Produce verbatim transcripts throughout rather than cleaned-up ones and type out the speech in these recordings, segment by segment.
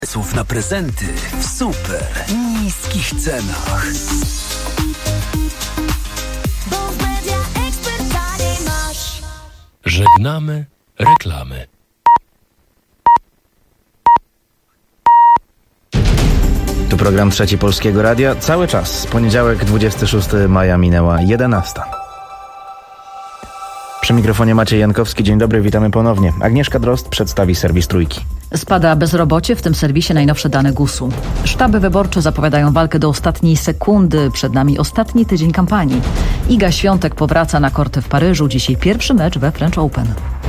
Słów na prezenty w super niskich cenach. Bo w Media Expert taniej masz. Żegnamy reklamy. Tu program Trzeci Polskiego Radia. Cały czas. Poniedziałek, dwudziestego szóstego maja, minęła jedenasta. Przy mikrofonie Maciej Jankowski. Dzień dobry, witamy ponownie. Agnieszka Drozd przedstawi serwis Trójki. Spada bezrobocie, w tym serwisie najnowsze dane gusu. Sztaby wyborcze zapowiadają walkę do ostatniej sekundy. Przed nami ostatni tydzień kampanii. Iga Świątek powraca na korty w Paryżu. Dzisiaj pierwszy mecz we French Open.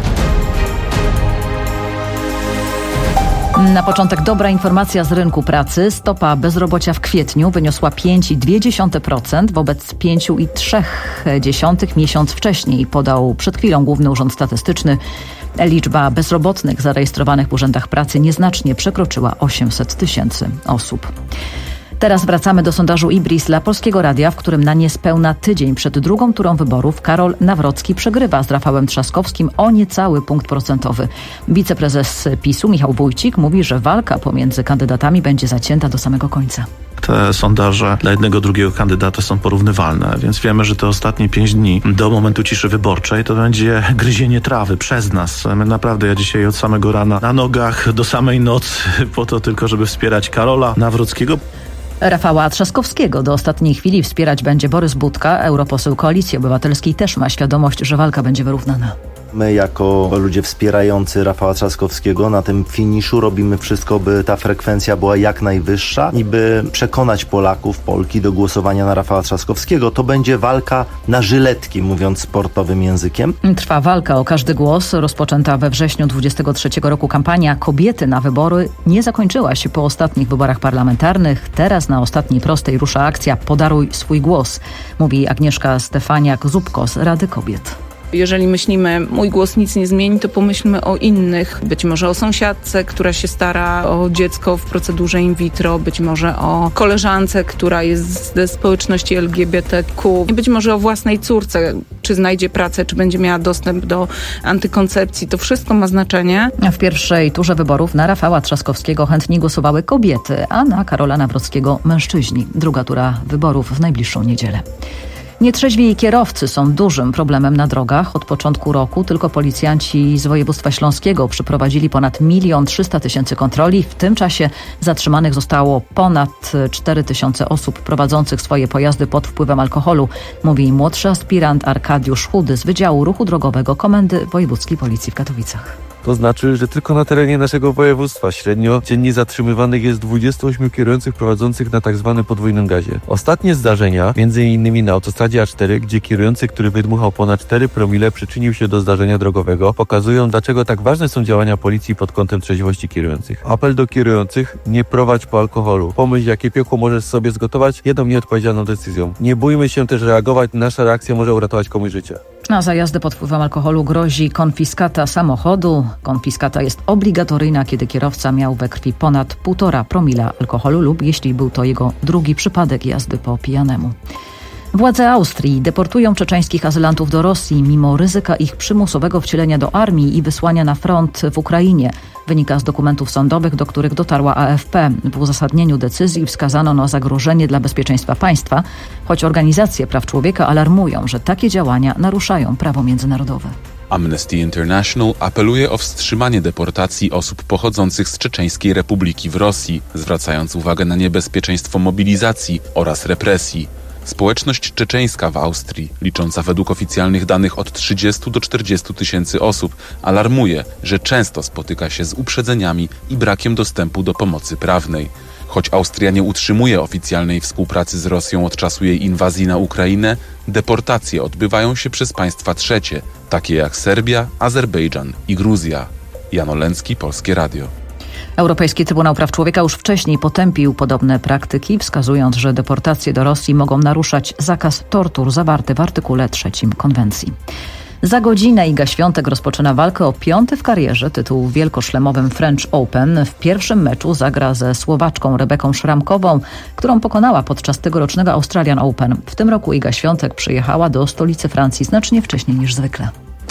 Na początek dobra informacja z rynku pracy. Stopa bezrobocia w kwietniu wyniosła pięć przecinek dwa procent wobec pięć przecinek trzy miesiąc wcześniej, podał przed chwilą Główny Urząd Statystyczny. Liczba bezrobotnych zarejestrowanych w urzędach pracy nieznacznie przekroczyła osiemset tysięcy osób. Teraz wracamy do sondażu Ibris dla Polskiego Radia, w którym na niespełna tydzień przed drugą turą wyborów Karol Nawrocki przegrywa z Rafałem Trzaskowskim o niecały punkt procentowy. Wiceprezes PiSu Michał Wójcik mówi, że walka pomiędzy kandydatami będzie zacięta do samego końca. Te sondaże dla jednego, drugiego kandydata są porównywalne, więc wiemy, że te ostatnie pięć dni do momentu ciszy wyborczej to będzie gryzienie trawy przez nas. My naprawdę, ja dzisiaj od samego rana na nogach do samej nocy po to tylko, żeby wspierać Karola Nawrockiego. Rafała Trzaskowskiego do ostatniej chwili wspierać będzie Borys Budka. Europoseł Koalicji Obywatelskiej też ma świadomość, że walka będzie wyrównana. My jako ludzie wspierający Rafała Trzaskowskiego na tym finiszu robimy wszystko, by ta frekwencja była jak najwyższa i by przekonać Polaków, Polki do głosowania na Rafała Trzaskowskiego. To będzie walka na żyletki, mówiąc sportowym językiem. Trwa walka o każdy głos. Rozpoczęta we wrześniu dwudziestego trzeciego roku kampania Kobiety na wybory nie zakończyła się po ostatnich wyborach parlamentarnych. Teraz na ostatniej prostej rusza akcja Podaruj swój głos, mówi Agnieszka Stefaniak-Zubko z Rady Kobiet. Jeżeli myślimy, mój głos nic nie zmieni, to pomyślmy o innych. Być może o sąsiadce, która się stara o dziecko w procedurze in vitro, być może o koleżance, która jest ze społeczności L G B T Q, być może o własnej córce, czy znajdzie pracę, czy będzie miała dostęp do antykoncepcji. To wszystko ma znaczenie. W pierwszej turze wyborów na Rafała Trzaskowskiego chętnie głosowały kobiety, a na Karola Nawrockiego mężczyźni. Druga tura wyborów w najbliższą niedzielę. Nietrzeźwi kierowcy są dużym problemem na drogach. Od początku roku tylko policjanci z województwa śląskiego przeprowadzili ponad milion trzysta tysięcy kontroli. W tym czasie zatrzymanych zostało ponad cztery tysiące osób prowadzących swoje pojazdy pod wpływem alkoholu, mówi młodszy aspirant Arkadiusz Chudy z Wydziału Ruchu Drogowego Komendy Wojewódzkiej Policji w Katowicach. To znaczy, że tylko na terenie naszego województwa średnio dziennie zatrzymywanych jest dwudziestu ośmiu kierujących prowadzących na tzw. podwójnym gazie. Ostatnie zdarzenia, między innymi na autostradzie A cztery, gdzie kierujący, który wydmuchał ponad cztery promile, przyczynił się do zdarzenia drogowego, pokazują, dlaczego tak ważne są działania policji pod kątem trzeźwości kierujących. Apel do kierujących: nie prowadź po alkoholu. Pomyśl, jakie piekło możesz sobie zgotować jedną nieodpowiedzialną decyzją. Nie bójmy się też reagować, nasza reakcja może uratować komuś życie. A za jazdę pod wpływem alkoholu grozi konfiskata samochodu. Konfiskata jest obligatoryjna, kiedy kierowca miał we krwi ponad półtora promila alkoholu lub jeśli był to jego drugi przypadek jazdy po pijanemu. Władze Austrii deportują czeczeńskich azylantów do Rosji mimo ryzyka ich przymusowego wcielenia do armii i wysłania na front w Ukrainie. Wynika z dokumentów sądowych, do których dotarła A F P. W uzasadnieniu decyzji wskazano na zagrożenie dla bezpieczeństwa państwa, choć organizacje praw człowieka alarmują, że takie działania naruszają prawo międzynarodowe. Amnesty International apeluje o wstrzymanie deportacji osób pochodzących z Czeczeńskiej Republiki w Rosji, zwracając uwagę na niebezpieczeństwo mobilizacji oraz represji. Społeczność czeczeńska w Austrii, licząca według oficjalnych danych od trzydziestu do czterdziestu tysięcy osób, alarmuje, że często spotyka się z uprzedzeniami i brakiem dostępu do pomocy prawnej. Choć Austria nie utrzymuje oficjalnej współpracy z Rosją od czasu jej inwazji na Ukrainę, deportacje odbywają się przez państwa trzecie, takie jak Serbia, Azerbejdżan i Gruzja. Jan Oleński, Polskie Radio. Europejski Trybunał Praw Człowieka już wcześniej potępił podobne praktyki, wskazując, że deportacje do Rosji mogą naruszać zakaz tortur zawarty w artykule trzecim konwencji. Za godzinę Iga Świątek rozpoczyna walkę o piąty w karierze tytuł w wielkoszlemowym French Open. W pierwszym meczu zagra ze Słowaczką Rebeką Szramkową, którą pokonała podczas tegorocznego Australian Open. W tym roku Iga Świątek przyjechała do stolicy Francji znacznie wcześniej niż zwykle.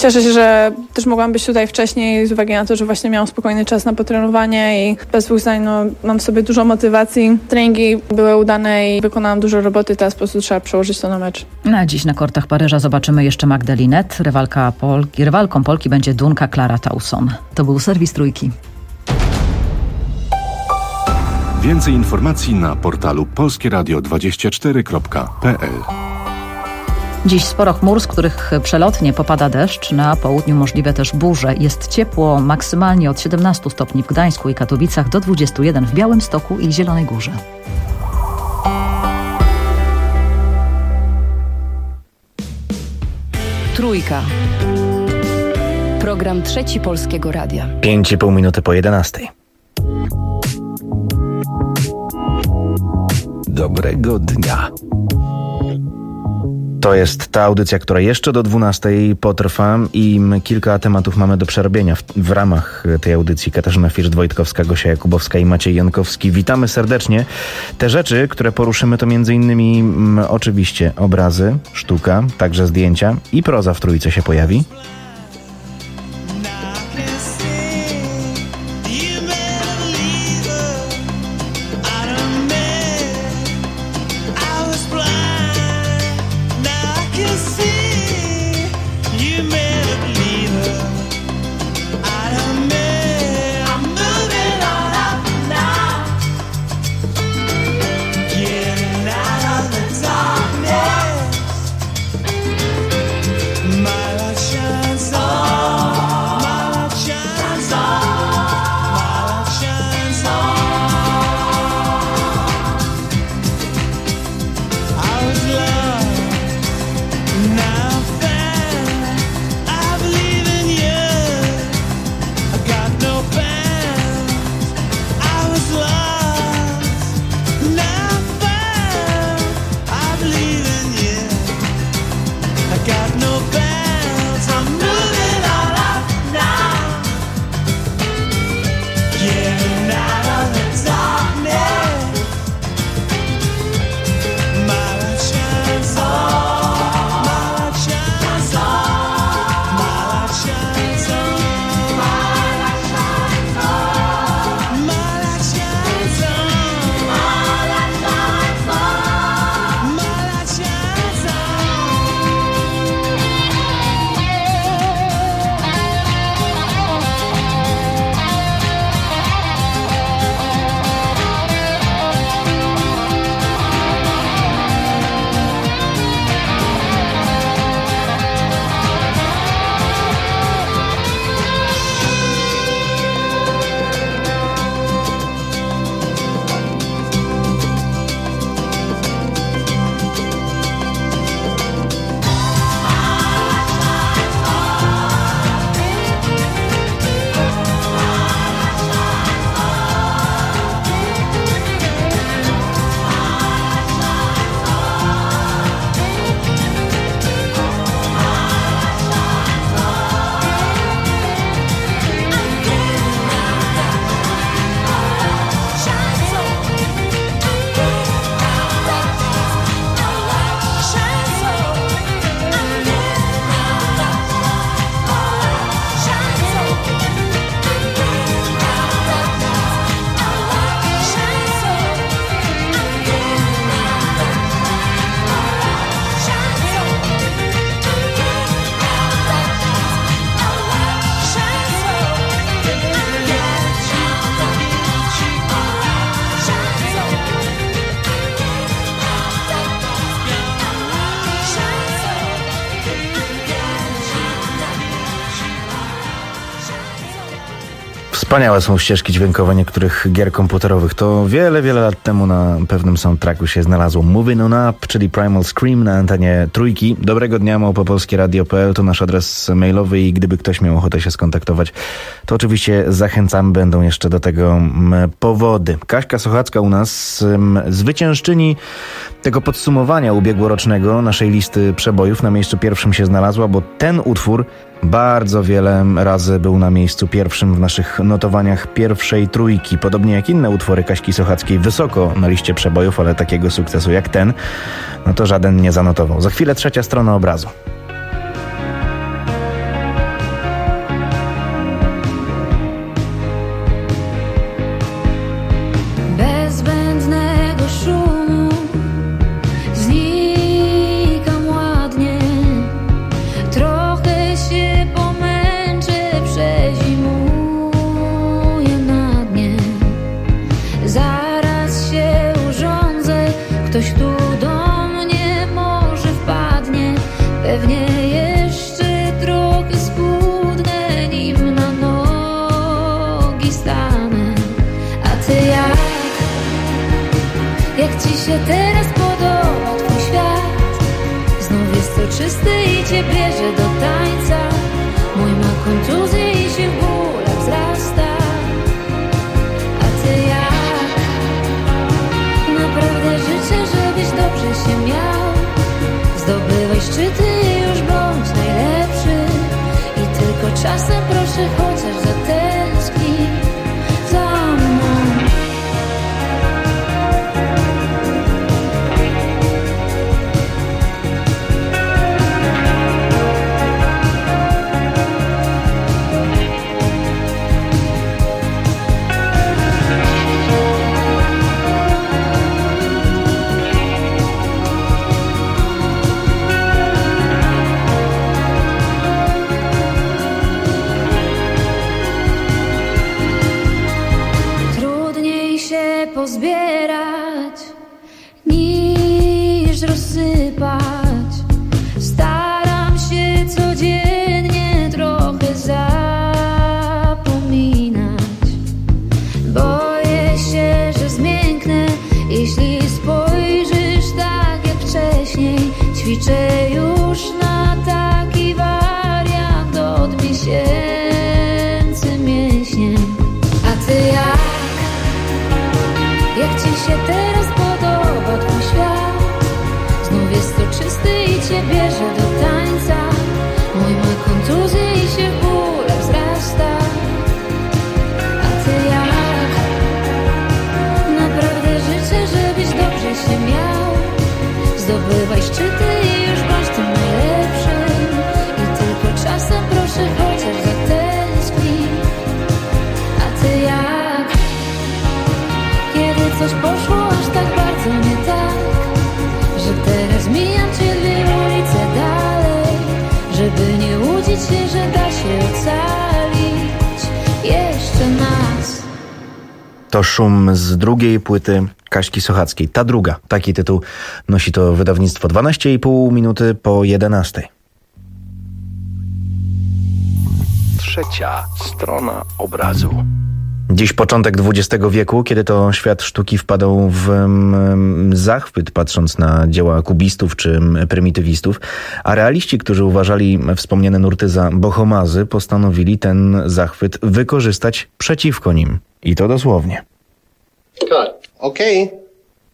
Cieszę się, że też mogłam być tutaj wcześniej z uwagi na to, że właśnie miałam spokojny czas na potrenowanie i bez dwóch zdań no, mam w sobie dużo motywacji. Treningi były udane i wykonałam dużo roboty, teraz po prostu trzeba przełożyć to na mecz. Na dziś na kortach Paryża zobaczymy jeszcze Magdę Linette. Rywalka Polki, rywalką Polki będzie Dunka Klara Tauson. To był serwis Trójki. Więcej informacji na portalu polskie radio dwadzieścia cztery kropka p l. Dziś sporo chmur, z których przelotnie popada deszcz. Na południu możliwe też burze. Jest ciepło, maksymalnie od siedemnastu stopni w Gdańsku i Katowicach do dwudziestu jeden w Białymstoku i Zielonej Górze. Trójka. Program Trzeci Polskiego Radia. Pięć i pół minuty po jedenastej. Dobrego dnia. To jest ta audycja, która jeszcze do dwunastej potrwa i kilka tematów mamy do przerobienia w, w ramach tej audycji. Katarzyna First-Wojtkowska, Gosia Jakubowska i Maciej Jankowski. Witamy serdecznie. Te rzeczy, które poruszymy, to między innymi m, oczywiście obrazy, sztuka, także zdjęcia i proza w Trójce się pojawi. Wspaniałe są ścieżki dźwiękowe niektórych gier komputerowych. To wiele, wiele lat temu na pewnym soundtracku się znalazło Moving On Up, czyli Primal Scream na antenie Trójki. Dobrego dnia, małpopolskie radio kropka p l to nasz adres mailowy i gdyby ktoś miał ochotę się skontaktować, to oczywiście zachęcamy, będą jeszcze do tego powody. Kaśka Sochacka u nas, zwyciężczyni tego podsumowania ubiegłorocznego naszej listy przebojów, na miejscu pierwszym się znalazła, bo ten utwór bardzo wiele razy był na miejscu pierwszym w naszych notowaniach pierwszej trójki. Podobnie jak inne utwory Kaśki Sochackiej wysoko na liście przebojów, ale takiego sukcesu jak ten, no to żaden nie zanotował. Za chwilę trzecia strona obrazu. ktoś tu do mnie może wpadnie. Pewnie jeszcze trochę schudnę, nim na nogi stanę. A ty jak? Jak ci się teraz podoba twój świat? Znów jest soczysty i cię bierze do tańca. Mój ma kontuzję i się w bólach wzrasta. A ty jak? Naprawdę życzę, żebyś dobrze się miał. Zdobywaj szczyty i już bądź najlepszy. I tylko czasem proszę chociaż zatęsknij za mną. Pozbierać niż rozsypać. Staram się codziennie trochę zapominać. Boję się, że zmięknę, jeśli spojrzysz tak jak wcześniej. Ćwiczę już na taki wariant od miesięcy mięśniem. A ty jak? Jak ci się teraz podoba twój świat? Znów jest soczysty i cię bierze do tańca. Mój ma kontuzję i się w bólach wzrasta. A ty jak? Naprawdę życzę, żebyś dobrze się miał. Zdobywaj szczyty i już bądź tym najlepszym. I tylko czasem proszę chociaż zatęsknij. A ty jak? Kiedy coś poszło aż tak bardzo nie tak, że teraz mijam cię dwie ulice dalej, żeby nie łudzić się, że da się ocalić jeszcze nas. To szum z drugiej płyty Kaśki Sochackiej. Ta druga. Taki tytuł nosi to wydawnictwo. dwanaście i pół minuty po jedenastej. Trzecia strona obrazu. Dziś początek dwudziestego wieku, kiedy to świat sztuki wpadał w mm, zachwyt, patrząc na dzieła kubistów czy prymitywistów, a realiści, którzy uważali wspomniane nurty za bohomazy, postanowili ten zachwyt wykorzystać przeciwko nim. I to dosłownie. Okej. Okay.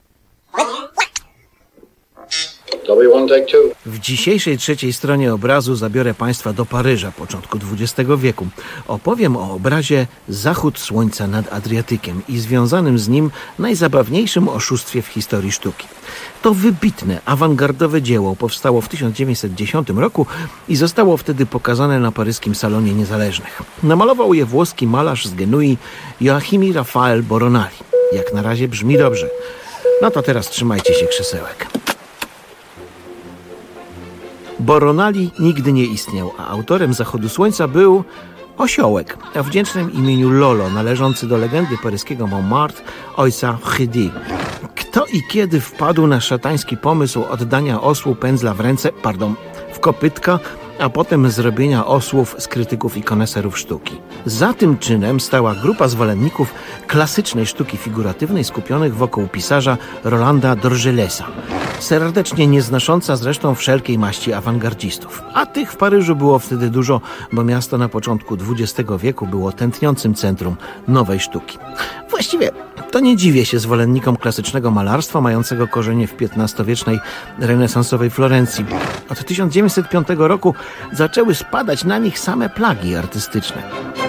W dzisiejszej trzeciej stronie obrazu zabiorę Państwa do Paryża początku dwudziestego wieku. Opowiem o obrazie Zachód Słońca nad Adriatykiem i związanym z nim najzabawniejszym oszustwie w historii sztuki. To wybitne, awangardowe dzieło powstało w tysiąc dziewięćset dziesiątym roku i zostało wtedy pokazane na paryskim Salonie Niezależnych. Namalował je włoski malarz z Genui Joachimi Rafael Boronali. Jak na razie brzmi dobrze. No to teraz trzymajcie się krzesełek. Boronali nigdy nie istniał, a autorem Zachodu Słońca był osiołek o wdzięcznym imieniu Lolo, należący do legendy paryskiego Montmartre ojca Frédéric. Kto i kiedy wpadł na szatański pomysł oddania osłu pędzla w ręce, pardon, w kopytka, a potem zrobienia osłów z krytyków i koneserów sztuki. Za tym czynem stała grupa zwolenników klasycznej sztuki figuratywnej skupionych wokół pisarza Rolanda d'Orgelesa, serdecznie nieznosząca zresztą wszelkiej maści awangardzistów. A tych w Paryżu było wtedy dużo, bo miasto na początku dwudziestego wieku było tętniącym centrum nowej sztuki. Właściwie to nie dziwię się zwolennikom klasycznego malarstwa mającego korzenie w piętnastowiecznej renesansowej Florencji. Od tysiąc dziewięćset piątego roku zaczęły spadać na nich same plagi artystyczne.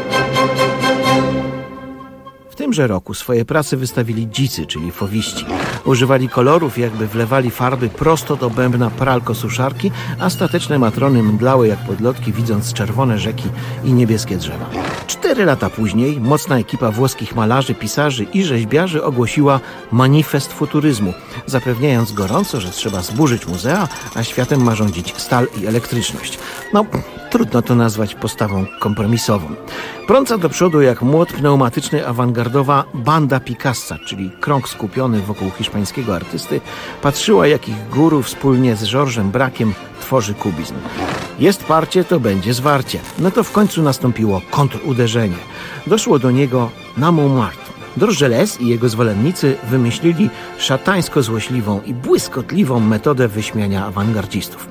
W tymże roku swoje prace wystawili dzicy, czyli fowiści. Używali kolorów i jakby wlewali farby prosto do bębna pralko-suszarki, a stateczne matrony mdlały jak podlotki, widząc czerwone rzeki i niebieskie drzewa. Cztery lata później mocna ekipa włoskich malarzy, pisarzy i rzeźbiarzy ogłosiła manifest futuryzmu, zapewniając gorąco, że trzeba zburzyć muzea, a światem ma rządzić stal i elektryczność. No, trudno to nazwać postawą kompromisową. Prąca do przodu jak młot pneumatyczny awangardowa banda Picassa, czyli krąg skupiony wokół hiszpańskiego artysty, patrzyła, jak ich guru wspólnie z Georgesem Braquem tworzy kubizm. Jest parcie, to będzie zwarcie. No to w końcu nastąpiło kontruderzenie. Doszło do niego na Montmartre. Dorgelès i jego zwolennicy wymyślili szatańsko-złośliwą i błyskotliwą metodę wyśmiania awangardzistów.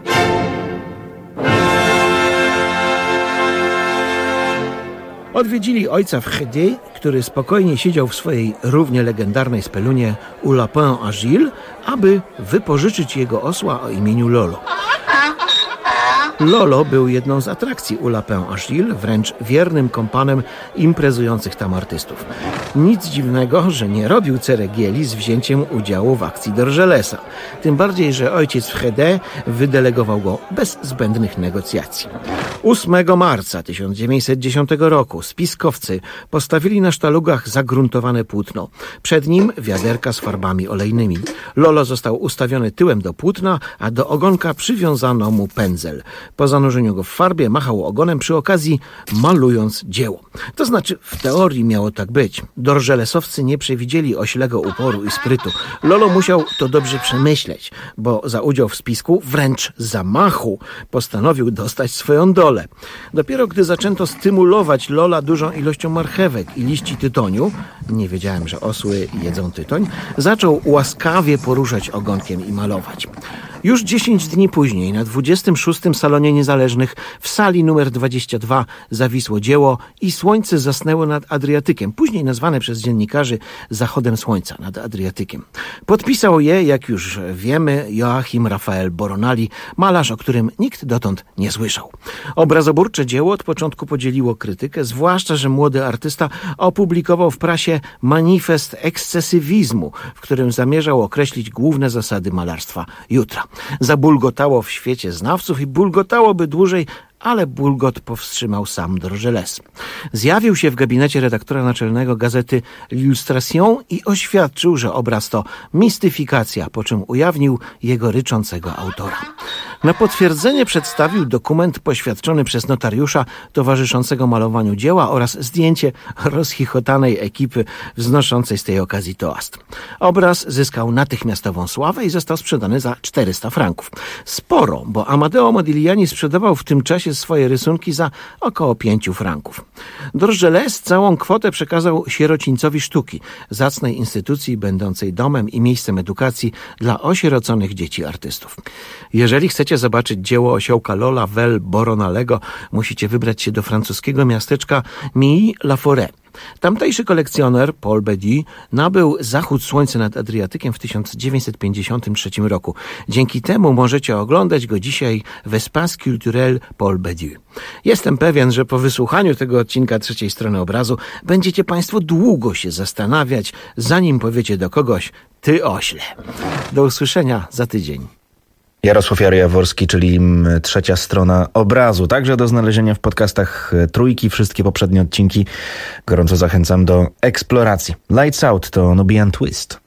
Odwiedzili ojca w Chédé, który spokojnie siedział w swojej równie legendarnej spelunie u Lapin Agile, aby wypożyczyć jego osła o imieniu Lolo. Lolo był jedną z atrakcji u Lapin Agile, wręcz wiernym kompanem imprezujących tam artystów. Nic dziwnego, że nie robił ceregieli z wzięciem udziału w akcji Dorgelesa. Tym bardziej, że ojciec w Chédé wydelegował go bez zbędnych negocjacji. ósmego marca tysiąc dziewięćset dziesiątego roku spiskowcy postawili na sztalugach zagruntowane płótno. Przed nim wiaderka z farbami olejnymi. Lolo został ustawiony tyłem do płótna, a do ogonka przywiązano mu pędzel. Po zanurzeniu go w farbie machał ogonem przy okazji, malując dzieło. To znaczy, w teorii miało tak być. Dorgelesowcy nie przewidzieli oślego uporu i sprytu. Lolo musiał to dobrze przemyśleć, bo za udział w spisku, wręcz zamachu, postanowił dostać swoją dolę. Dopiero gdy zaczęto stymulować Lola dużą ilością marchewek i liści tytoniu, nie wiedziałem, że osły jedzą tytoń, zaczął łaskawie poruszać ogonkiem i malować. Już dziesięć dni później, na dwudziestym szóstym Salonie Niezależnych, w sali numer dwadzieścia dwa zawisło dzieło i słońce zasnęło nad Adriatykiem, później nazwane przez dziennikarzy zachodem słońca nad Adriatykiem. Podpisał je, jak już wiemy, Joachim Raphael Boronali, malarz, o którym nikt dotąd nie słyszał. Obrazoburcze dzieło od początku podzieliło krytykę, zwłaszcza, że młody artysta opublikował w prasie manifest ekscesywizmu, w którym zamierzał określić główne zasady malarstwa jutra. Zabulgotało w świecie znawców i bulgotałoby dłużej, ale bulgot powstrzymał sam Dorgelès. Zjawił się w gabinecie redaktora naczelnego gazety L'Illustration i oświadczył, że obraz to mistyfikacja, po czym ujawnił jego ryczącego autora. Na potwierdzenie przedstawił dokument poświadczony przez notariusza towarzyszącego malowaniu dzieła oraz zdjęcie rozchichotanej ekipy wznoszącej z tej okazji toast. Obraz zyskał natychmiastową sławę i został sprzedany za czterysta franków. Sporo, bo Amadeo Modigliani sprzedawał w tym czasie swoje rysunki za około pięciu franków. Dorgelès całą kwotę przekazał Sierocińcowi Sztuki, zacnej instytucji będącej domem i miejscem edukacji dla osieroconych dzieci artystów. Jeżeli chcecie zobaczyć dzieło osiołka Lola Vel Boronalego, musicie wybrać się do francuskiego miasteczka Milly-la-Forêt. Tamtejszy kolekcjoner Paul Bedieu nabył zachód słońca nad Adriatykiem w tysiąc dziewięćset pięćdziesiątym trzecim roku. Dzięki temu możecie oglądać go dzisiaj w Espace Culturel Paul Bedieu. Jestem pewien, że po wysłuchaniu tego odcinka trzeciej strony obrazu będziecie Państwo długo się zastanawiać, zanim powiecie do kogoś: ty ośle. Do usłyszenia za tydzień. Jarosław Jary-Jaworski, czyli trzecia strona obrazu. Także do znalezienia w podcastach Trójki. Wszystkie poprzednie odcinki gorąco zachęcam do eksploracji. Lights Out to Nubian Twist.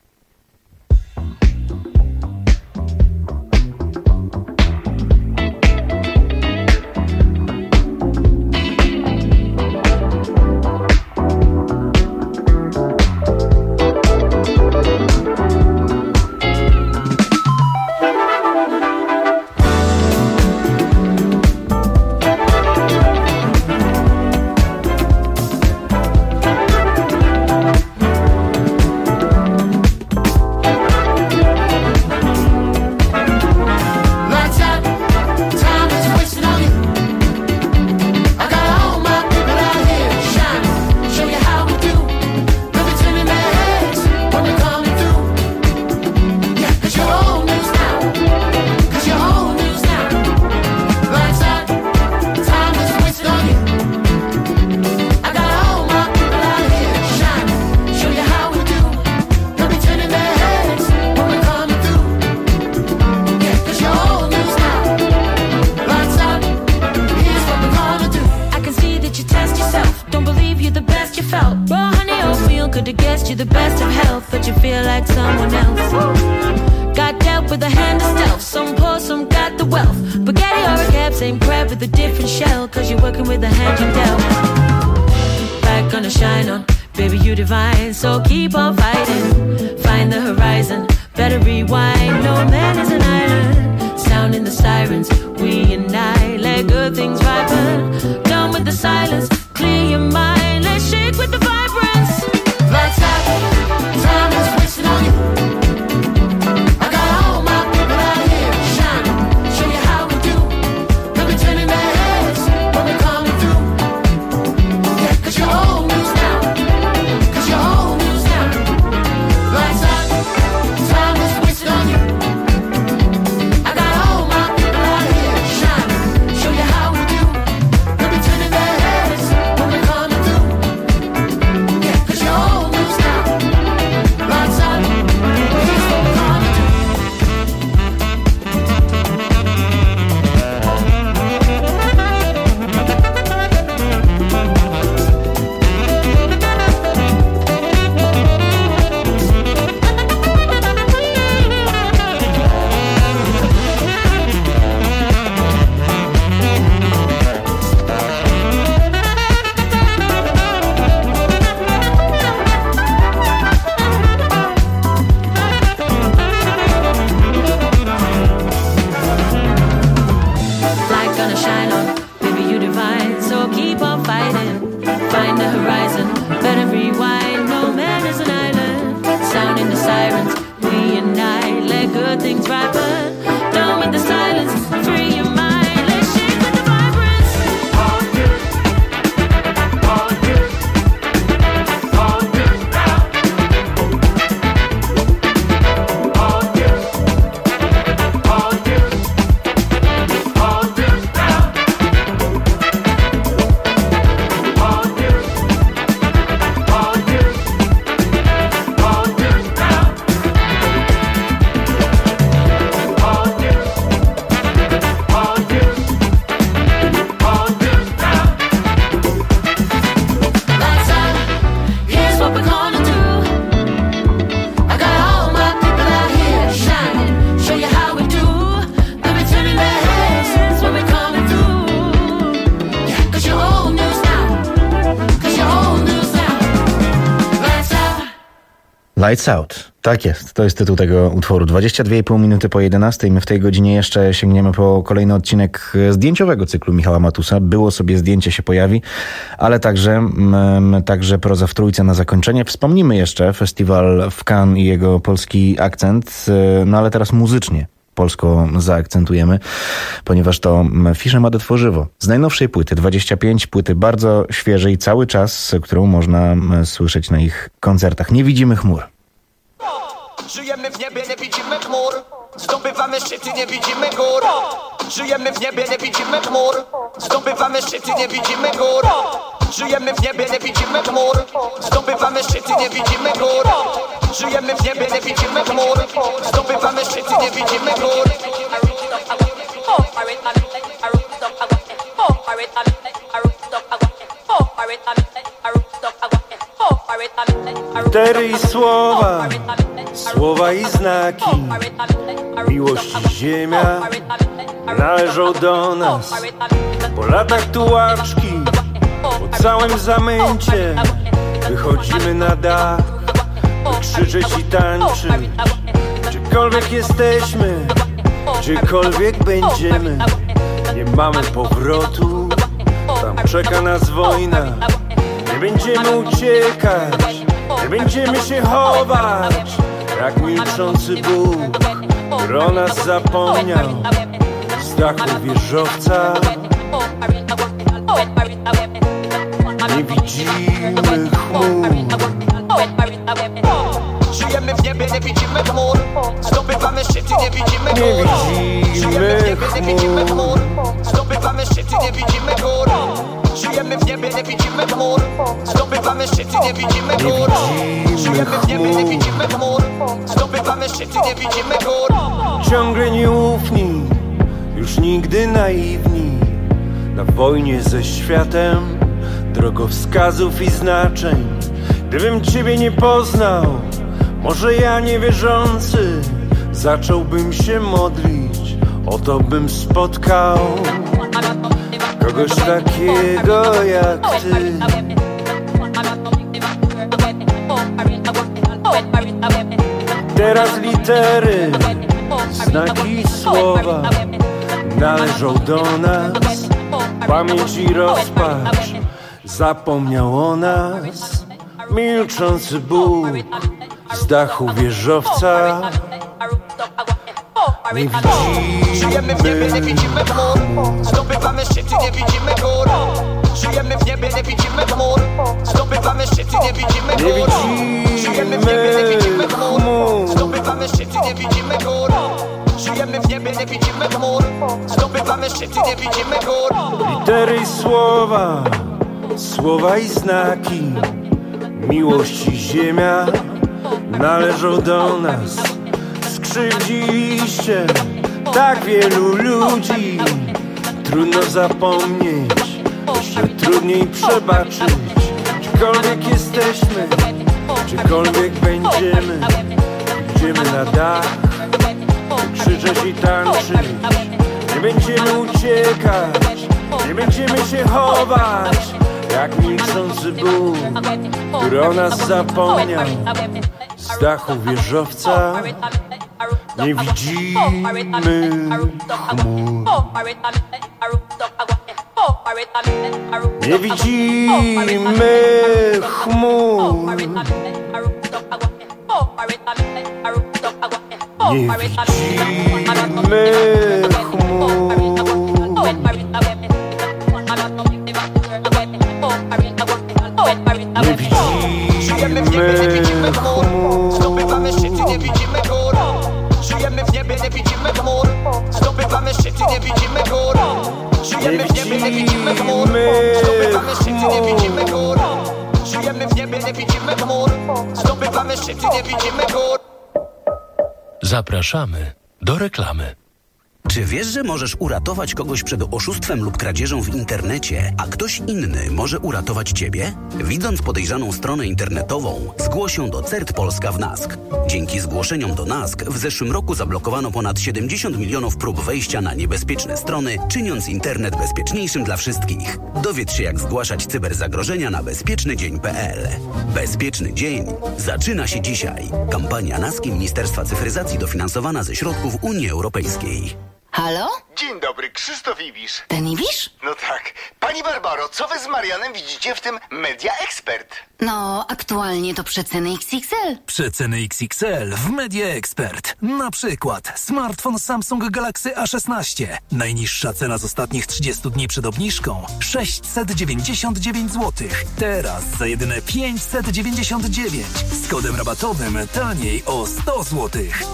Could've guessed you're the best of health, but you feel like someone else. Got dealt with a hand of stealth. Some poor, some got the wealth. Spaghetti or a cab, same crab with a different shell. Cause you're working with the hand you dealt. Back gonna shine on, baby you divine. So keep on fighting, find the horizon. Better rewind, no man is an island. Sounding the sirens, we and I let good things ripen. Done with the silence, clear your mind. Let's shake with the vibrance. Lights out, time is wasting on you. I got all my people out here shining, show you how we do. They'll be turning their heads when we're coming through. Yeah, cause you're old news now, cause you're old news now. Lights out, time is wasting on you. I got all my people out here shining, show you how we do. They'll be turning their heads when we're coming through. Yeah, cause you're old news now. Lights out, here's what we're gonna do. Light gonna shine on, baby you divine. So keep on fighting, find the horizon. Better rewind, no man is an island. Sounding the sirens, we and I let good things ripen. Done with the silence, free your mind. Let's shake with the vibrance. Lights out, here's what we're gonna do. I got all my people out here shining, show you how we do. They'll be turning their heads when we're coming through. Yeah, cause you're old news now, cause you're old news now. Lights out. Lights Out. Tak jest, to jest tytuł tego utworu. dwadzieścia dwie i pół minuty po jedenastej. My w tej godzinie jeszcze sięgniemy po kolejny odcinek zdjęciowego cyklu Michała Matusa. Było sobie zdjęcie się pojawi, ale także, mm, także proza w trójce na zakończenie. Wspomnimy jeszcze festiwal w Cannes i jego polski akcent, no ale teraz muzycznie. Polsko zaakcentujemy, ponieważ to Fischer ma tworzywo. Z najnowszej płyty, dwadzieścia pięć płyty bardzo świeżej cały czas, którą można słyszeć na ich koncertach. Nie widzimy chmur. Żyjemy w niebie, nie widzimy chmur. Zdobywamy szczyty, nie widzimy gór. Żyjemy w niebie, nie widzimy chmur. Zdobywamy szczyty, nie widzimy gór. Żyjemy w niebie, nie widzimy chmur. Zdobywamy szczyty, nie widzimy gór. Żyjemy w niebie, nie widzimy chmur. Zdobywamy szczyty, nie widzimy gór. Litery i słowa, słowa i znaki, miłość i ziemia należą do nas. Po latach tułaczki, po całym zamęcie wychodzimy na dach, by krzyczeć i tańczyć. Gdziekolwiek jesteśmy, gdziekolwiek będziemy, nie mamy powrotu, tam czeka nas wojna. Nie będziemy uciekać, nie będziemy się chować, jak milczący Bóg, który o nas zapomniał z dachu wieżowca. Nie widzimy chmur. Żyjemy w niebie, nie widzimy chmur. Zdobywamy szczyty, nie widzimy Nie gór. widzimy Żyjemy w niebie, nie widzimy chmur. Zdobywamy szczyty, nie widzimy gór. Żyjemy w niebie, nie widzimy chmur. Zdobywamy szczyty, nie widzimy gór. Żyjemy w niebie, nie widzimy chmur. Zdobywamy szczyty, nie widzimy gór. Ciągle nieufni, już nigdy naiwni, na wojnie ze światem, drogowskazów i znaczeń. Gdybym Ciebie nie poznał, może ja niewierzący, zacząłbym się modlić, o to bym spotkał kogoś takiego jak ty. Teraz litery, znaki, słowa należą do nas. Pamięć i rozpacz zapomniał o nas. Milczący Bóg z dachu wieżowca. Nie widzimy. Żyjemy w niebie, nie widzimy chmur. Zdobywamy szczyty, nie widzimy gór. Żyjemy w niebie, nie widzimy chmur. Zdobywamy szczyty, nie widzimy gór. Żyjemy w niebie, nie widzimy chmur. Zdobywamy szczyty, nie widzimy gór. Żyjemy w niebie, nie widzimy chmur. Zdobywamy szczyty, nie widzimy gór. Litery i słowa, słowa i znaki, miłość i ziemia należą do nas. Skrzywdziliście tak wielu ludzi. Trudno zapomnieć, jeszcze trudniej przebaczyć. Gdziekolwiek jesteśmy, gdziekolwiek będziemy, idziemy na dach, krzyczeć i tańczyć. Nie będziemy uciekać, nie będziemy się chować, jak milczący Bóg, który o nas zapomniał. Z dachu wieżowca nie widzimy chmur. Nie widzimy chmur. Nie widzimy chmur. Nie widzimy chmur. Zdobywamy szczyty, nie widzimy gór. Żyjemy w niebie, nie widzimy chmur. Zdobywamy szczyty, nie widzimy gór. Żyjemy w niebie, nie widzimy chmur. Zdobywamy szczyty, nie widzimy gór. Żyjemy w niebie, nie widzimy chmur. Zdobywamy szczyty, nie widzimy gór. Zapraszamy do reklamy. Czy wiesz, że możesz uratować kogoś przed oszustwem lub kradzieżą w internecie, a ktoś inny może uratować ciebie? Widząc podejrzaną stronę internetową, zgłoś ją do CERT Polska w NASK. Dzięki zgłoszeniom do NASK w zeszłym roku zablokowano ponad siedemdziesiąt milionów prób wejścia na niebezpieczne strony, czyniąc internet bezpieczniejszym dla wszystkich. Dowiedz się, jak zgłaszać cyberzagrożenia na bezpieczny dzień kropka p l. Bezpieczny dzień zaczyna się dzisiaj. Kampania NASK i Ministerstwa Cyfryzacji dofinansowana ze środków Unii Europejskiej. Halo? Dzień dobry, Krzysztof Ibisz. Ten Ibisz? No tak. Pani Barbaro, co wy z Marianem widzicie w tym Media Expert? No, aktualnie to przeceny X X L. Przeceny X X L w Media Expert. Na przykład smartfon Samsung Galaxy A szesnaście. Najniższa cena z ostatnich trzydziestu dni przed obniżką sześćset dziewięćdziesiąt dziewięć złotych. Teraz za jedyne pięćset dziewięćdziesiąt dziewięć. Z kodem rabatowym taniej o sto złotych.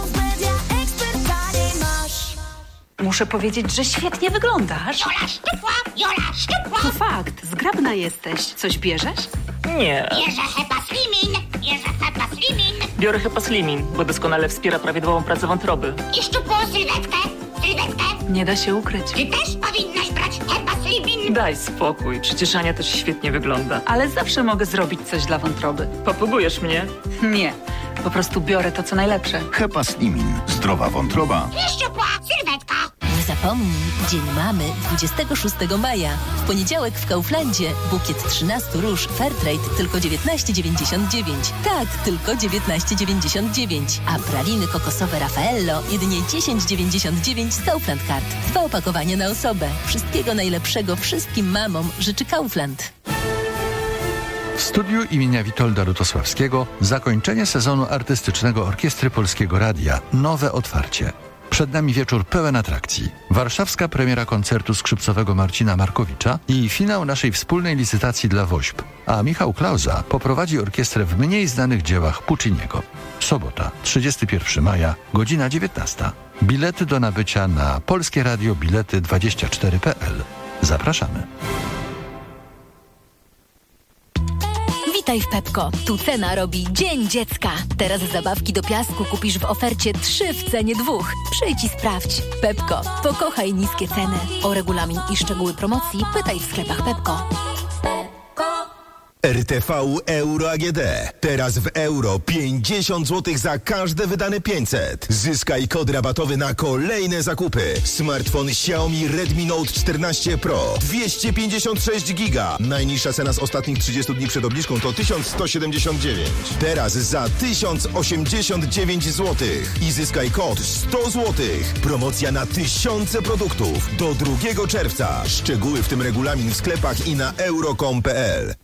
Muszę powiedzieć, że świetnie wyglądasz. Jola szczupła, Jola szczupła. To fakt, zgrabna jesteś. Coś bierzesz? Nie. Bierze Hepa Slimin, bierze Hepa Slimin. Biorę Hepa Slimin, bo doskonale wspiera prawidłową pracę wątroby. I szczupłą sylwetkę, sylwetkę. Nie da się ukryć. Ty też powinnaś brać Hepa Slimin. Daj spokój, przecież Ania też świetnie wygląda. Ale zawsze mogę zrobić coś dla wątroby. Popługujesz mnie? Nie, po prostu biorę to, co najlepsze. Hepa Slimin. Zdrowa wątroba. I szczupła sylwetka. Nie zapomnij, Dzień Mamy dwudziestego szóstego maja. W poniedziałek w Kauflandzie bukiet trzynastu róż Fairtrade tylko dziewiętnaście dziewięćdziesiąt dziewięć. Tak, tylko dziewiętnaście dziewięćdziesiąt dziewięć. A praliny kokosowe Raffaello jedynie dziesięć dziewięćdziesiąt dziewięć z Kaufland Card. Dwa opakowania na osobę. Wszystkiego najlepszego wszystkim mamom życzy Kaufland. W studiu imienia Witolda Lutosławskiego zakończenie sezonu artystycznego Orkiestry Polskiego Radia. Nowe otwarcie. Przed nami wieczór pełen atrakcji. Warszawska premiera koncertu skrzypcowego Marcina Markowicza i finał naszej wspólnej licytacji dla WOŚP. A Michał Klauza poprowadzi orkiestrę w mniej znanych dziełach Pucciniego. Sobota, trzydziestego pierwszego maja, godzina dziewiętnasta. Bilety do nabycia na Polskie Radio Bilety dwadzieścia cztery kropka p l. Zapraszamy. Witaj w Pepko. Tu cena robi Dzień Dziecka. Teraz zabawki do piasku kupisz w ofercie trzy w cenie dwóch. Przyjdź i sprawdź. Pepko. Pokochaj niskie ceny. O regulamin i szczegóły promocji pytaj w sklepach Pepko. R T V Euro A G D. Teraz w euro pięćdziesiąt złotych za każde wydane pięćset. Zyskaj kod rabatowy na kolejne zakupy. Smartfon Xiaomi Redmi Note czternaście Pro. dwieście pięćdziesiąt sześć giga. Najniższa cena z ostatnich trzydziestu dni przed obniżką to tysiąc sto siedemdziesiąt dziewięć. Teraz za tysiąc osiemdziesiąt dziewięć złotych. I zyskaj kod sto złotych. Promocja na tysiące produktów. Do drugiego czerwca. Szczegóły, w tym regulamin w sklepach i na euro kropka com kropka p l.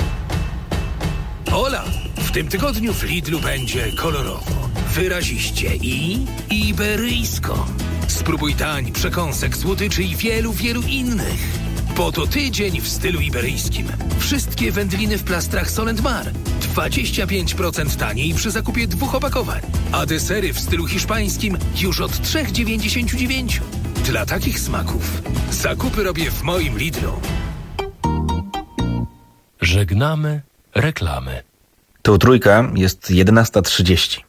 Hola! W tym tygodniu w Lidlu będzie kolorowo, wyraziście i iberyjsko. Spróbuj tań, przekąsek, słodyczy i wielu, wielu innych. Bo to tydzień w stylu iberyjskim. Wszystkie wędliny w plastrach Solent Mar. dwadzieścia pięć procent taniej przy zakupie dwóch opakowań. A desery w stylu hiszpańskim już od trzy dziewięćdziesiąt dziewięć. Dla takich smaków zakupy robię w moim Lidlu. Żegnamy reklamy. Tu trójka, jest jedenasta trzydzieści.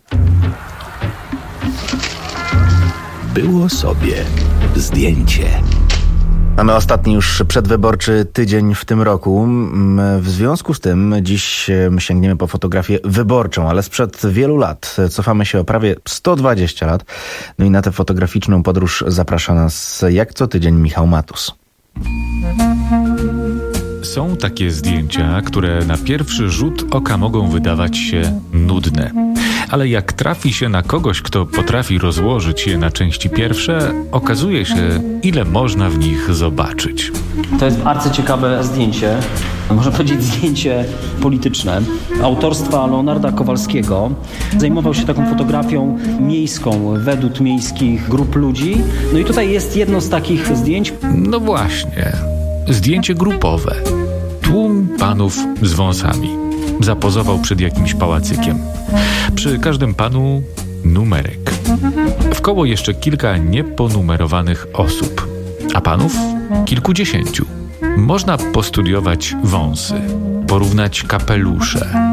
Było sobie zdjęcie. Mamy ostatni już przedwyborczy tydzień w tym roku. W związku z tym dziś sięgniemy po fotografię wyborczą, ale sprzed wielu lat. Cofamy się o prawie sto dwadzieścia lat. No i na tę fotograficzną podróż zaprasza nas jak co tydzień Michał Matus. Są takie zdjęcia, które na pierwszy rzut oka mogą wydawać się nudne. Ale jak trafi się na kogoś, kto potrafi rozłożyć je na części pierwsze, okazuje się, ile można w nich zobaczyć. To jest arcyciekawe zdjęcie, można powiedzieć zdjęcie polityczne, autorstwa Leonarda Kowalskiego. Zajmował się taką fotografią miejską, według miejskich grup ludzi. No i tutaj jest jedno z takich zdjęć. No właśnie, zdjęcie grupowe. Tłum panów z wąsami. Zapozował przed jakimś pałacykiem. Przy każdym panu numerek. Wkoło jeszcze kilka nieponumerowanych osób. A panów kilkudziesięciu. Można postudiować wąsy, porównać kapelusze.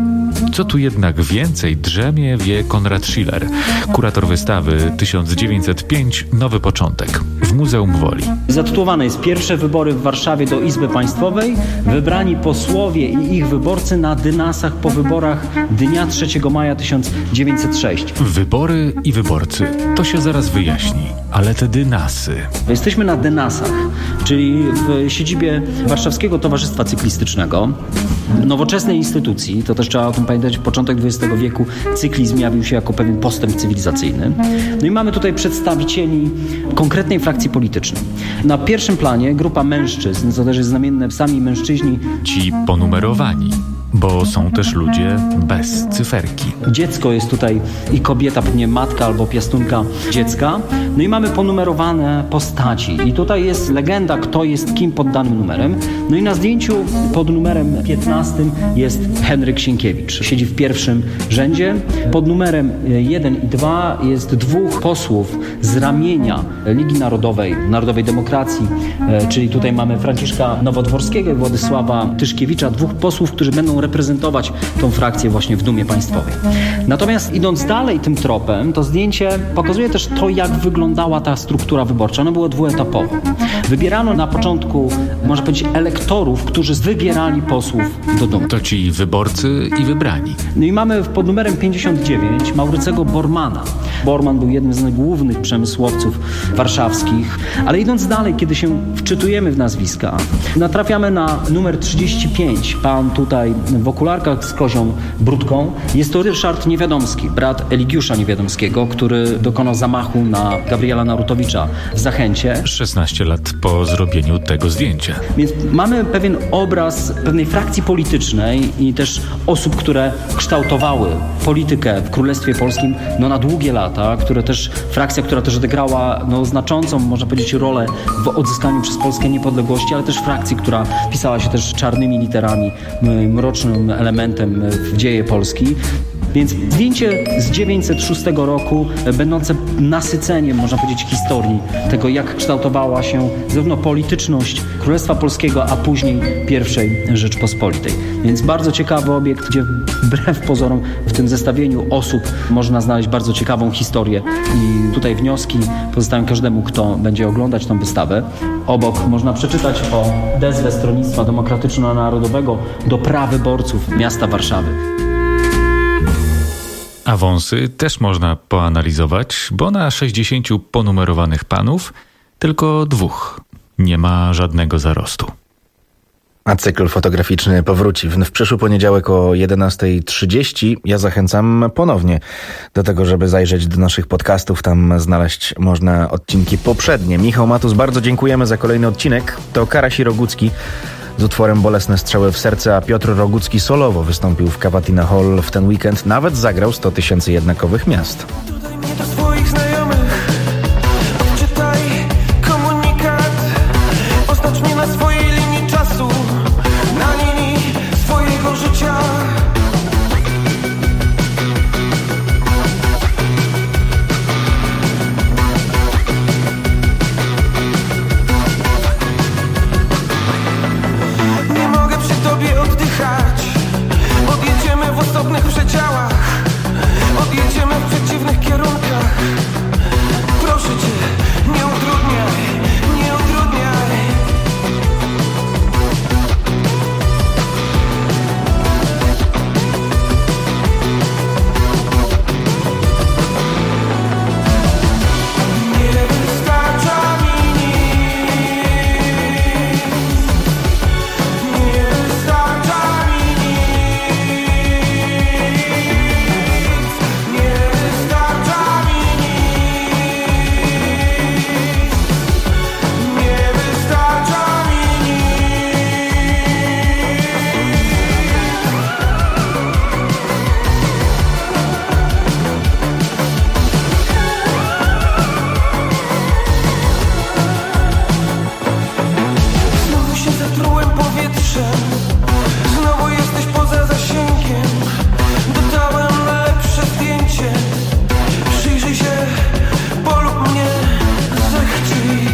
Co tu jednak więcej drzemie, wie Konrad Schiller, kurator wystawy tysiąc dziewięćset pięć Nowy Początek w Muzeum Woli. Zatytułowane jest Pierwsze wybory w Warszawie do Izby Państwowej. Wybrani posłowie i ich wyborcy na dynasach po wyborach dnia trzeciego maja tysiąc dziewięćset sześć. Wybory i wyborcy. To się zaraz wyjaśni. Ale te dynasy. Jesteśmy na dynasach, czyli w siedzibie Warszawskiego Towarzystwa Cyklistycznego, nowoczesnej instytucji. To też trzeba o tym pamiętać. Początek dwudziestego wieku cyklizm jawił się jako pewien postęp cywilizacyjny. No i mamy tutaj przedstawicieli konkretnej frakcji politycznej. Na pierwszym planie grupa mężczyzn, co też jest znamienne, sami mężczyźni. Ci ponumerowani. Bo są też ludzie bez cyferki. Dziecko jest tutaj i kobieta, pewnie matka albo piastunka dziecka. No i mamy ponumerowane postaci. I tutaj jest legenda, kto jest kim pod danym numerem. No i na zdjęciu pod numerem piętnastym jest Henryk Sienkiewicz. Siedzi w pierwszym rzędzie. Pod numerem jeden i dwa jest dwóch posłów z ramienia Ligi Narodowej, Narodowej Demokracji, czyli tutaj mamy Franciszka Nowodworskiego i Władysława Tyszkiewicza, dwóch posłów, którzy będą reprezentować tą frakcję właśnie w Dumie Państwowej. Natomiast idąc dalej tym tropem, to zdjęcie pokazuje też to, jak wyglądała ta struktura wyborcza. Ono było dwuetapowe. Wybierano na początku, można powiedzieć, elektorów, którzy wybierali posłów do Dumy. To ci wyborcy i wybrani. No i mamy pod numerem pięćdziesiąt dziewięć Maurycego Bormana. Borman był jednym z głównych przemysłowców warszawskich. Ale idąc dalej, kiedy się wczytujemy w nazwiska, natrafiamy na numer trzydzieści pięć. Pan tutaj w okularkach z kozią brudką. Jest to Ryszard Niewiadomski, brat Eligiusza Niewiadomskiego, który dokonał zamachu na Gabriela Narutowicza w Zachęcie. szesnaście lat po zrobieniu tego zdjęcia. Więc mamy pewien obraz pewnej frakcji politycznej i też osób, które kształtowały politykę w Królestwie Polskim no, na długie lata, które też, frakcja, która też odegrała no, znaczącą, można powiedzieć, rolę w odzyskaniu przez Polskę niepodległości, ale też frakcji, która pisała się też czarnymi literami, mrocznym elementem w dzieje Polski. Więc zdjęcie z dziewięćset szóstego roku, będące nasyceniem, można powiedzieć, historii tego, jak kształtowała się zarówno polityczność Królestwa Polskiego, a później pierwszej Rzeczpospolitej. Więc bardzo ciekawy obiekt, gdzie wbrew pozorom w tym zestawieniu osób można znaleźć bardzo ciekawą historię i tutaj wnioski pozostają każdemu, kto będzie oglądać tę wystawę. Obok można przeczytać o odezwę Stronnictwa Demokratyczno-Narodowego do prawyborców miasta Warszawy. A wąsy też można poanalizować, bo na sześćdziesięciu ponumerowanych panów tylko dwóch nie ma żadnego zarostu. A cykl fotograficzny powróci w przyszły poniedziałek o jedenasta trzydzieści. Ja zachęcam ponownie do tego, żeby zajrzeć do naszych podcastów. Tam znaleźć można odcinki poprzednie. Michał Matus, bardzo dziękujemy za kolejny odcinek. To Karaś Rogucki z utworem Bolesne strzały w serce, a Piotr Rogucki solowo wystąpił w Cavatina Hall w ten weekend. Nawet zagrał sto tysięcy jednakowych miast. Do swoich znajomych odczytaj komunikat, oznacz mnie na swojej linii czasu, na linii swojego życia. Nie mogę przy tobie oddychać, odjedziemy w osobnych przedziałach, odjedziemy w przeciwnych kierunkach. Proszę cię, nie utrudniaj, nie utrudniaj. Nie wystarcza mi nic, nie wystarcza mi nic, nie wystarcza mi nic, nie wystarcza mi Znowu się zatrułem powietrzem, znowu jesteś poza zasięgiem. Dodałem lepsze zdjęcie, przyjrzyj się, polub mnie, zechcij.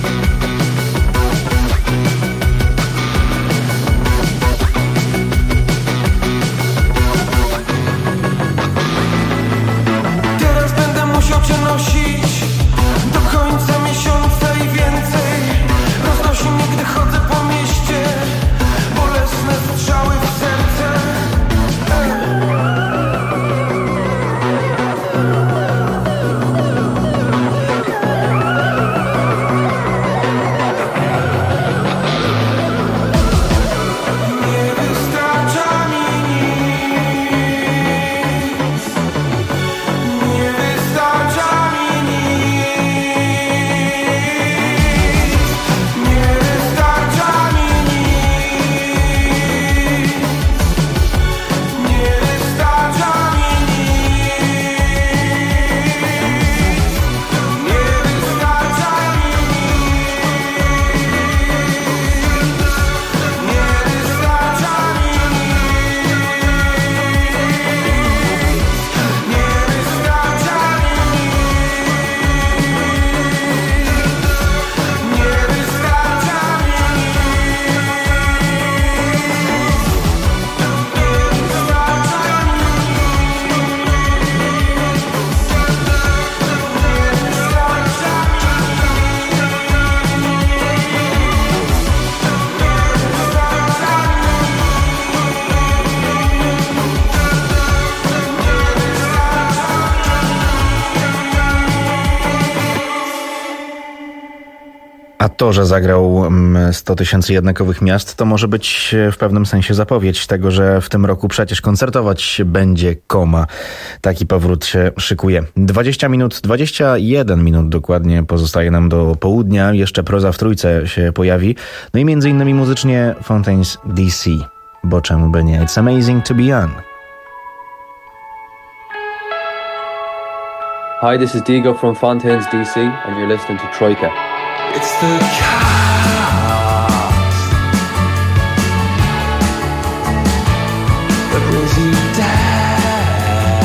Teraz będę musiał cię nosić do końca miesiąca i więcej. Roznosi mnie, gdy chodzę po mieście, bolesne strzały w serce. Nie wystarcza mi nic, nie wystarcza mi nic, nie wystarcza mi nic, nie wystarcza mi nic, nie wystarcza mi A to, że zagrał sto tysięcy jednakowych miast, to może być w pewnym sensie zapowiedź tego, że w tym roku przecież koncertować będzie Koma. Taki powrót się szykuje. dwadzieścia minut, dwadzieścia jeden minut dokładnie pozostaje nam do południa. Jeszcze Proza w Trójce się pojawi. No i między innymi muzycznie Fontaines D C. Bo czemu by nie? It's amazing to be young. Hi, this is Diego from Fontaines D C, and you're listening to Troika. It's the chaos that brings you down.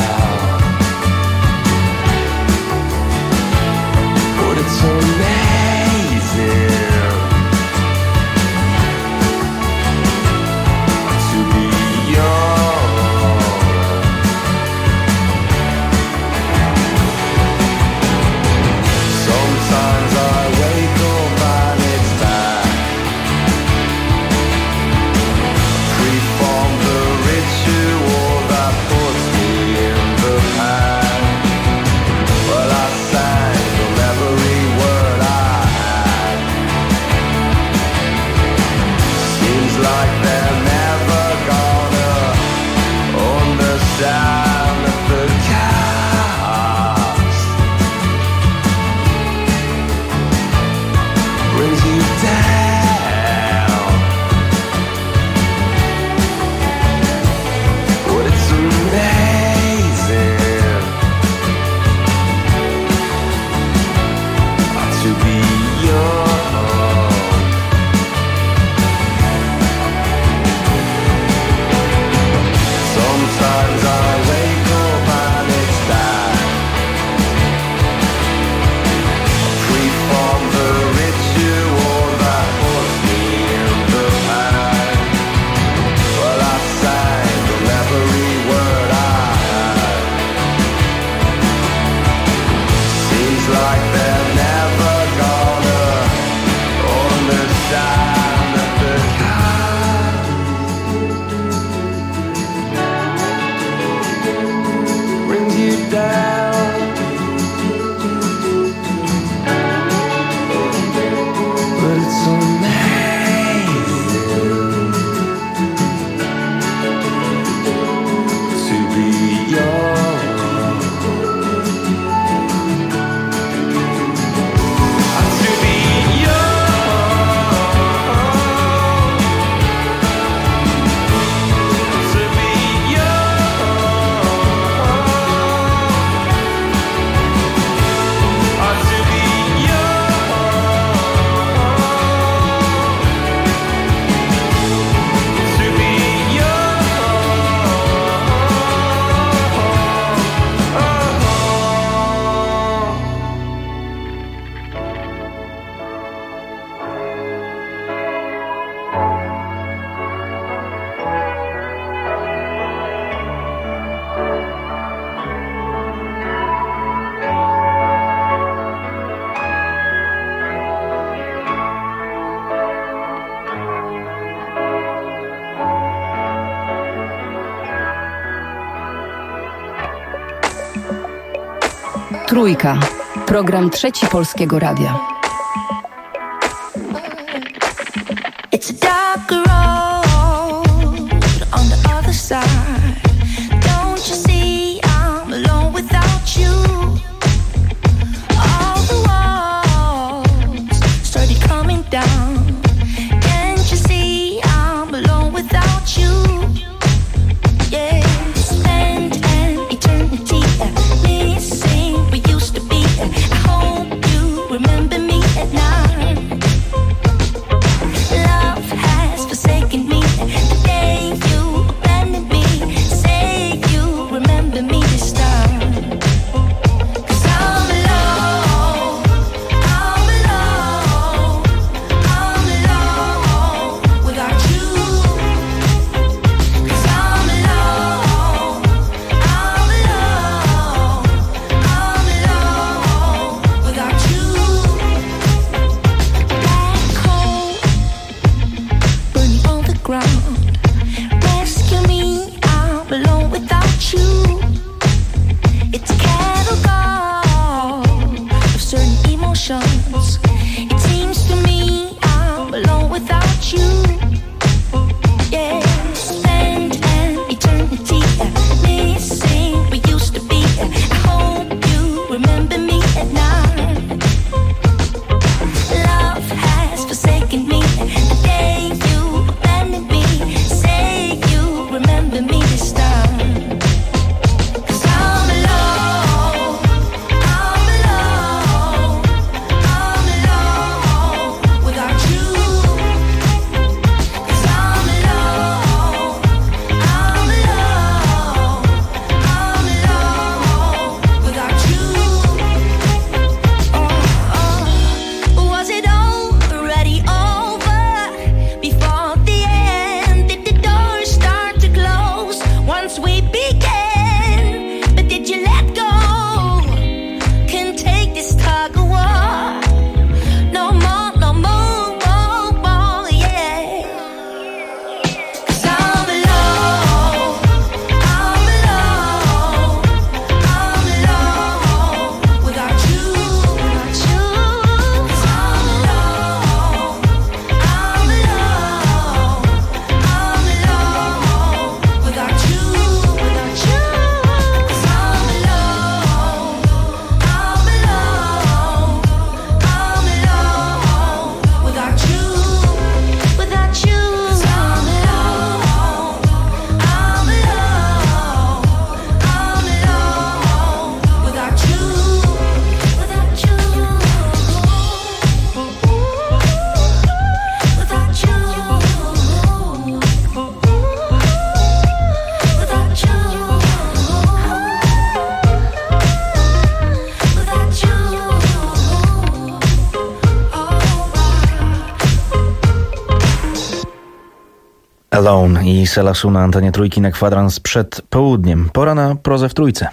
down. But it's so amazing to be yours. To be yours. To be Trójka. Program Trzeci Polskiego Radia. It's a dark road on the other side. Don't you see I'm alone without you? All the walls started coming down. Can't you see I'm alone without you? Yeah, spend an eternity missing we used to be. I hope you remember me at night. Love has forsaken me the day you abandoned me. Say you remember me this time. 'Cause I'm alone, I'm alone, I'm alone without you. 'Cause I'm alone, I'm alone, I'm alone without you. Black coal burning on the ground. Rescue me, I'm alone without you. It's a cattle call of certain emotions. It seems to me I'm alone without you. Yeah, spend an eternity missing we used to be. I hope you remember me at night. Love has forsaken me the day you abandoned me. Say you remember me this time. 'Cause I'm alone, I'm alone, I'm alone without you. 'Cause I'm alone, I'm alone, I'm alone without you. Was it already over before the end? Did the doors start to close once we began? But did you let go? Can't take this tug of war. No more, no more, more, more, yeah. 'Cause I'm alone, I'm alone, I'm alone without you, without you. 'Cause I'm alone, I'm alone, I'm alone without you, without you. 'Cause I'm alone, I'm alone, I'm alone without you, without you. 'Cause I'm alone, I'm alone, I'm alone without you, without you. Without you, without you, without you. Alone i Selasu na antenie Trójki na kwadrans przed południem. Pora na prozę w Trójce.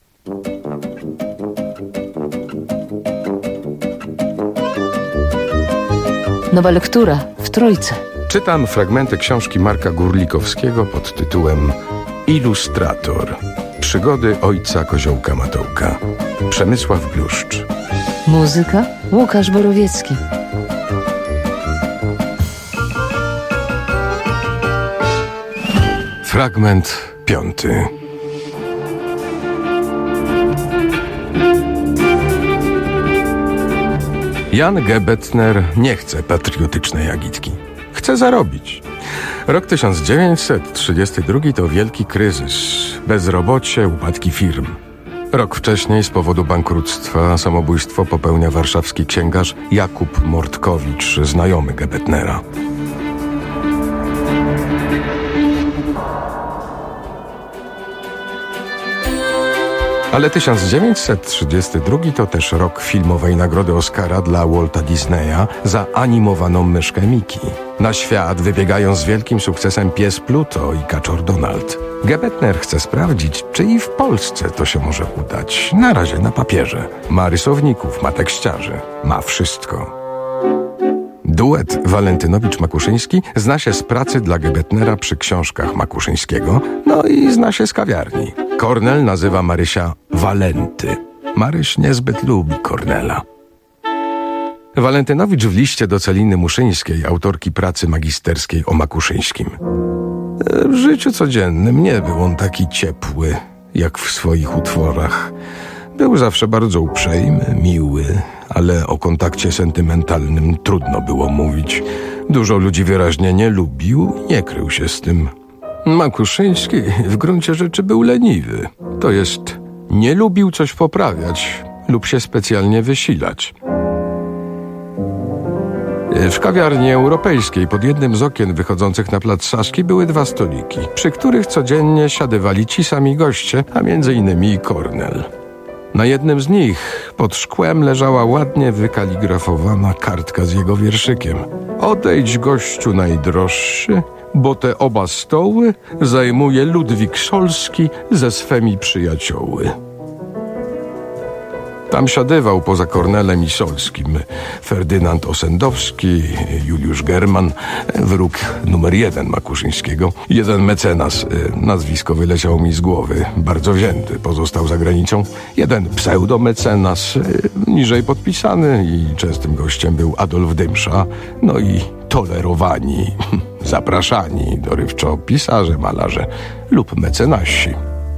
Nowa lektura w Trójce. Czytam fragmenty książki Marka Górlikowskiego pod tytułem Ilustrator. Przygody ojca Koziołka Matołka. Przemysław Gluszcz. Muzyka Łukasz Borowiecki. Fragment piąty. Jan G. Bettner nie chce patriotycznej agitki. Chce zarobić. Rok tysiąc dziewięćset trzydziesty drugi to wielki kryzys. Bezrobocie, upadki firm. Rok wcześniej z powodu bankructwa samobójstwo popełnia warszawski księgarz Jakub Mortkowicz, znajomy G. Bettnera. Ale tysiąc dziewięćset trzydziesty drugi to też rok filmowej nagrody Oscara dla Walta Disneya za animowaną myszkę Miki. Na świat wybiegają z wielkim sukcesem Pies Pluto i Kaczor Donald. G. Bettner chce sprawdzić, czy i w Polsce to się może udać. Na razie na papierze. Ma rysowników, ma tekściarzy, ma wszystko. Duet Walentynowicz-Makuszyński zna się z pracy dla G. Bettnera przy książkach Makuszyńskiego, no i zna się z kawiarni. Kornel nazywa Marysia Walenty. Maryś niezbyt lubi Kornela. Walentynowicz w liście do Celiny Muszyńskiej, autorki pracy magisterskiej o Makuszyńskim. W życiu codziennym nie był on taki ciepły, jak w swoich utworach. Był zawsze bardzo uprzejmy, miły, ale o kontakcie sentymentalnym trudno było mówić. Dużo ludzi wyraźnie nie lubił i nie krył się z tym. Makuszyński w gruncie rzeczy był leniwy. To jest, nie lubił coś poprawiać lub się specjalnie wysilać. W kawiarni europejskiej pod jednym z okien wychodzących na plac Saszki były dwa stoliki, przy których codziennie siadywali ci sami goście, a między innymi i Kornel. Na jednym z nich pod szkłem leżała ładnie wykaligrafowana kartka z jego wierszykiem. Odejdź, gościu najdroższy, bo te oba stoły zajmuje Ludwik Szolski ze swemi przyjacioły. Tam siadywał poza Kornelem i Solskim Ferdynand Osendowski, Juliusz German, wróg numer jeden Makuszyńskiego. Jeden mecenas, nazwisko wyleciało mi z głowy, bardzo wzięty, pozostał za granicą. Jeden pseudomecenas, niżej podpisany i częstym gościem był Adolf Dymsza. No i tolerowani, zapraszani dorywczo pisarze, malarze lub mecenasi.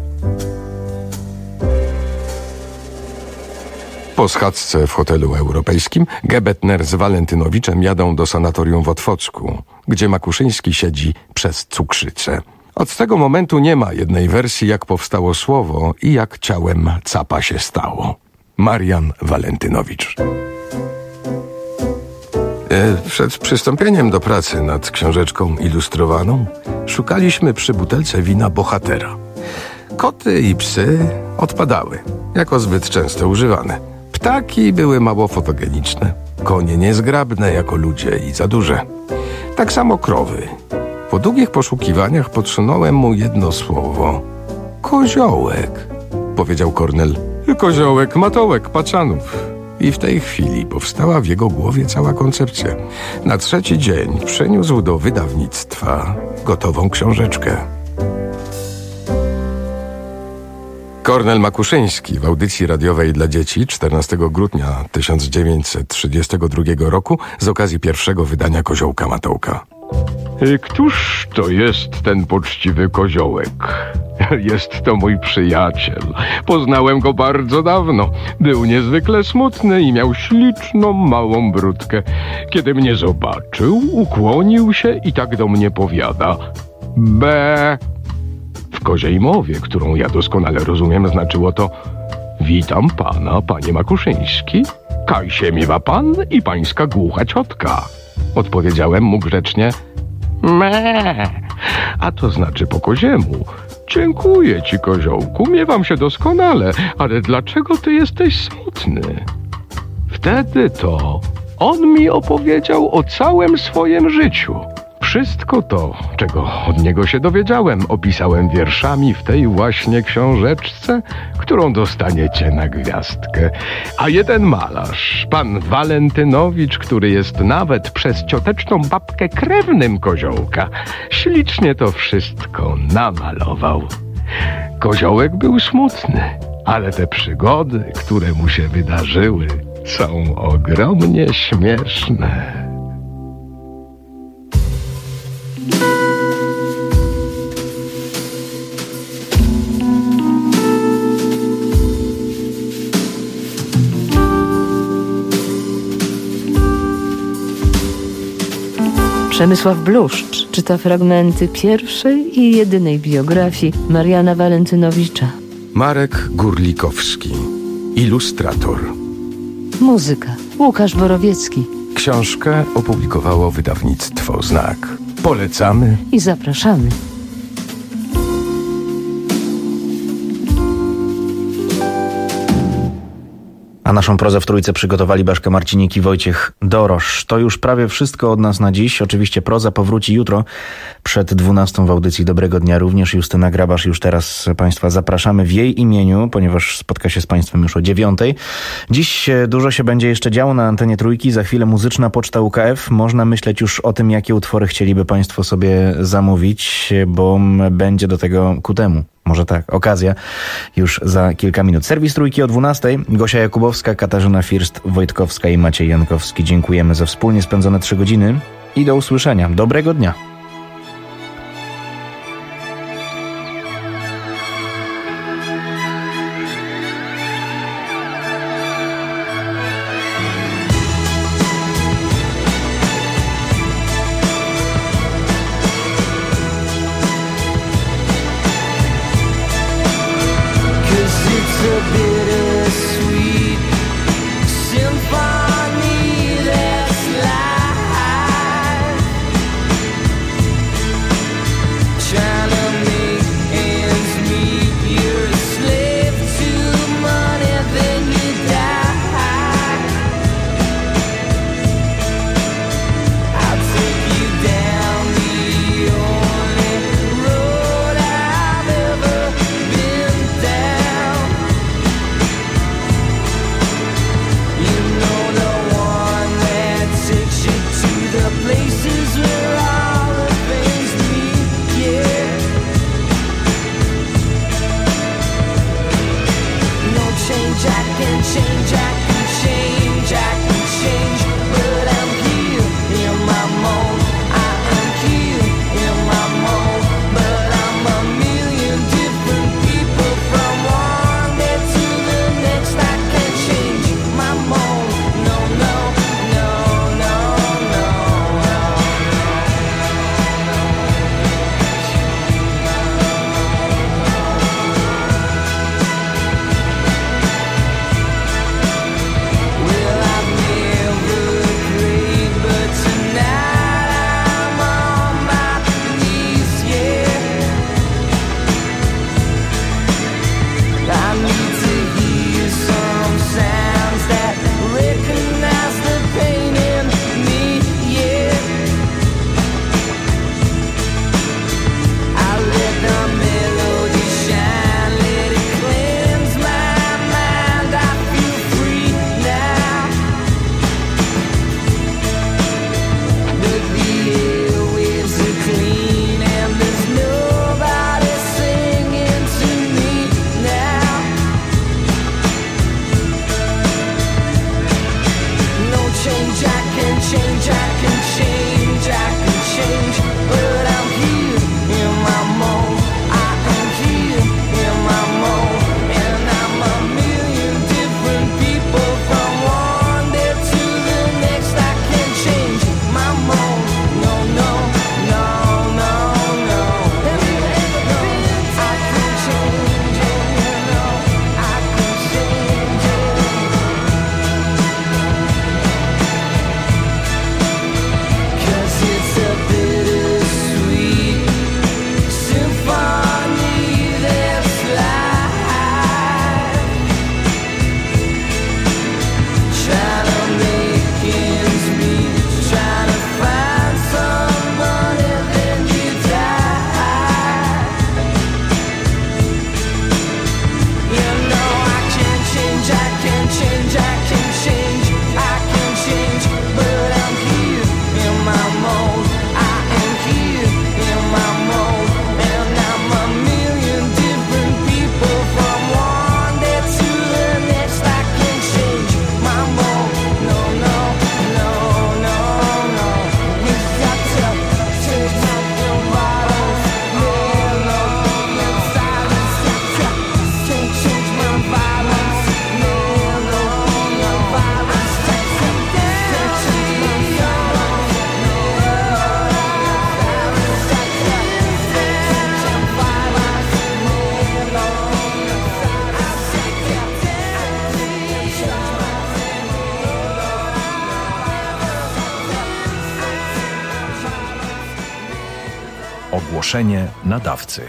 Po schadzce w hotelu europejskim G. Bettner z Walentynowiczem jadą do sanatorium w Otwocku, gdzie Makuszyński siedzi przez cukrzycę. Od tego momentu nie ma jednej wersji, jak powstało słowo i jak ciałem capa się stało. Marian Walentynowicz. Przed przystąpieniem do pracy nad książeczką ilustrowaną szukaliśmy przy butelce wina bohatera. Koty i psy odpadały, jako zbyt często używane. Ptaki były mało fotogeniczne, konie niezgrabne jako ludzie i za duże. Tak samo krowy. Po długich poszukiwaniach podsunąłem mu jedno słowo. Koziołek, powiedział Kornel. Koziołek, matołek, paczanów. I w tej chwili powstała w jego głowie cała koncepcja. Na trzeci dzień przeniósł do wydawnictwa gotową książeczkę. Kornel Makuszyński w audycji radiowej dla dzieci czternastego grudnia tysiąc dziewięćset trzydziestego drugiego roku z okazji pierwszego wydania Koziołka Matołka. Któż to jest ten poczciwy koziołek? Jest to mój przyjaciel. Poznałem go bardzo dawno. Był niezwykle smutny i miał śliczną, małą brudkę. Kiedy mnie zobaczył, ukłonił się i tak do mnie powiada. Be. W koziej mowie, którą ja doskonale rozumiem, znaczyło to: witam pana, panie Makuszyński. Kaj się miewa pan i pańska głucha ciotka. Odpowiedziałem mu grzecznie: me. A to znaczy po koziemu: dziękuję ci, koziołku, miewam się doskonale, ale dlaczego ty jesteś smutny? Wtedy to on mi opowiedział o całym swoim życiu. Wszystko to, czego od niego się dowiedziałem, opisałem wierszami w tej właśnie książeczce, którą dostaniecie na gwiazdkę. A jeden malarz, pan Walentynowicz, który jest nawet przez cioteczną babkę krewnym koziołka, ślicznie to wszystko namalował. Koziołek był smutny, ale te przygody, które mu się wydarzyły, są ogromnie śmieszne. Przemysław Bluszcz czyta fragmenty pierwszej i jedynej biografii Mariana Walentynowicza. Marek Gurlikowski, ilustrator. Muzyka Łukasz Borowiecki. Książkę opublikowało wydawnictwo Znak. Polecamy i zapraszamy. A naszą prozę w trójce przygotowali Baszka Marcinik i Wojciech Dorosz. To już prawie wszystko od nas na dziś. Oczywiście proza powróci jutro przed dwunastą w audycji Dobrego Dnia. Również Justyna Grabasz. Już teraz Państwa zapraszamy w jej imieniu, ponieważ spotka się z Państwem już o dziewiątej. Dziś dużo się będzie jeszcze działo na antenie Trójki. Za chwilę muzyczna poczta U K F. Można myśleć już o tym, jakie utwory chcieliby Państwo sobie zamówić, bo będzie do tego ku temu. Może tak, okazja już za kilka minut. Serwis Trójki o dwunastej. Gosia Jakubowska, Katarzyna First-Wojtkowska i Maciej Jankowski. Dziękujemy za wspólnie spędzone trzy godziny i do usłyszenia. Dobrego dnia. Ogłoszenie nadawcy.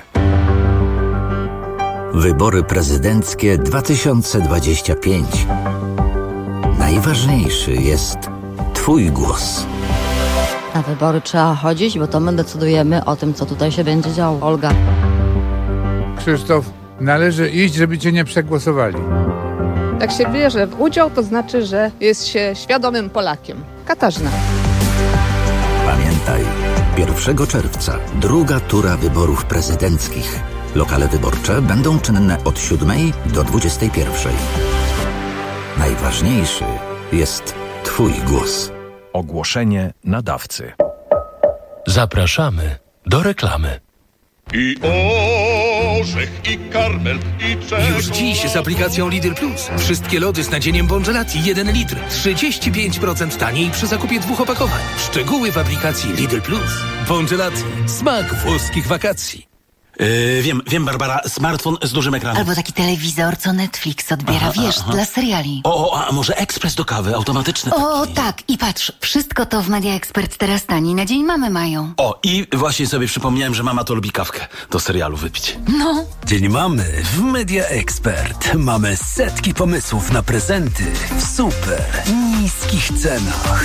Wybory prezydenckie dwa tysiące dwadzieścia pięć. Najważniejszy jest Twój głos. Na wybory trzeba chodzić, bo to my decydujemy o tym, co tutaj się będzie działo. Olga. Krzysztof, należy iść, żeby cię nie przegłosowali. Jak się bierze w udział, to znaczy, że jest się świadomym Polakiem. Katarzyna. Pamiętaj, pierwszego czerwca druga tura wyborów prezydenckich. Lokale wyborcze będą czynne od siódmej do dwudziestej pierwszej. Najważniejszy jest Twój głos. Ogłoszenie nadawcy. Zapraszamy do reklamy. I orzech, i karmel, i czego... Już dziś z aplikacją Lidl Plus. Wszystkie lody z nadzieniem Bongelati jeden litr. trzydzieści pięć procent taniej przy zakupie dwóch opakowań. Szczegóły w aplikacji Lidl Plus. Bongelati. Smak włoskich wakacji. Yy, wiem, wiem, Barbara, smartfon z dużym ekranem. Albo taki telewizor, co Netflix odbiera, aha, wiesz, aha. dla seriali. O, o, a może ekspres do kawy, automatyczny taki. O, tak, i patrz, wszystko to w Media Expert teraz taniej, na dzień mamy mają. O, i właśnie sobie przypomniałem, że mama to lubi kawkę do serialu wypić. No. Dzień mamy w Media Expert. Mamy setki pomysłów na prezenty w super niskich cenach.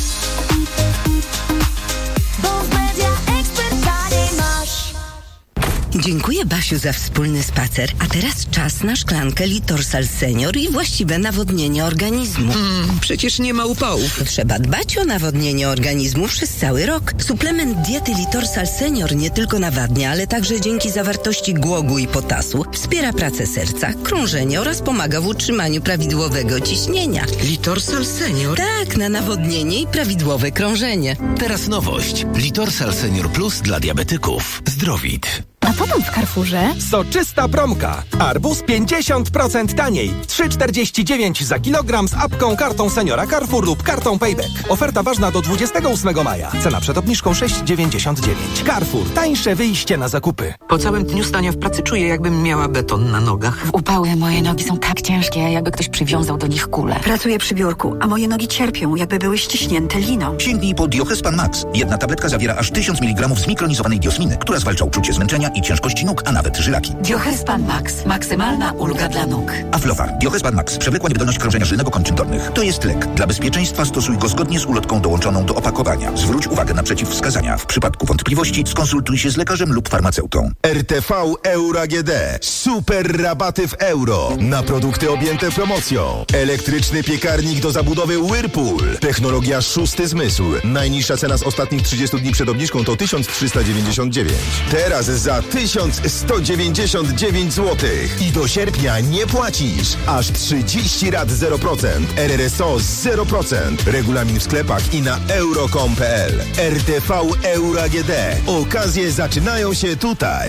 Dziękuję, Basiu, za wspólny spacer. A teraz czas na szklankę Litorsal Senior i właściwe nawodnienie organizmu. Mm, przecież nie ma upałów. Trzeba dbać o nawodnienie organizmu przez cały rok. Suplement diety Litorsal Senior nie tylko nawadnia, ale także dzięki zawartości głogu i potasu wspiera pracę serca, krążenie oraz pomaga w utrzymaniu prawidłowego ciśnienia. Litorsal Senior? Tak, na nawodnienie i prawidłowe krążenie. Teraz nowość. Litorsal Senior Plus dla diabetyków. Zdrowit. A co tam w Carrefourze? Soczysta promka. Arbuz pięćdziesiąt procent taniej. trzy czterdzieści dziewięć za kilogram z apką, kartą seniora Carrefour lub kartą Payback. Oferta ważna do dwudziestego ósmego maja. Cena przed obniżką sześć dziewięćdziesiąt dziewięć. Carrefour. Tańsze wyjście na zakupy. Po całym dniu stania w pracy czuję, jakbym miała beton na nogach. W upały moje nogi są tak ciężkie, jakby ktoś przywiązał do nich kulę. Pracuję przy biurku, a moje nogi cierpią, jakby były ściśnięte liną. Sięgnij po Diohespan Max. Jedna tabletka zawiera aż tysiąc miligramów zmikronizowanej diosminy, która zwalcza uczucie zmęczenia i ciężkości nóg, a nawet żylaki. Diohespan Max. Maksymalna ulga dla nóg. Aflofa. Diohespan Max. Przewlekła niewydolność krążenia żylnego kończyn dolnych. To jest lek. Dla bezpieczeństwa stosuj go zgodnie z ulotką dołączoną do opakowania. Zwróć uwagę na przeciwwskazania. W przypadku wątpliwości skonsultuj się z lekarzem lub farmaceutą. R T V Euro A G D. Super rabaty w euro. Na produkty objęte promocją. Elektryczny piekarnik do zabudowy Whirlpool. Technologia szósty zmysł. Najniższa cena z ostatnich trzydziestu dni przed obniżką to tysiąc trzysta dziewięćdziesiąt dziewięć. Teraz za tysiąc sto dziewięćdziesiąt dziewięć złotych. I do sierpnia nie płacisz. Aż trzydzieści rat zero procent. R R S O zero procent. Regulamin w sklepach i na euro kropka com kropka p l. R T V Euro A G D. Okazje zaczynają się tutaj.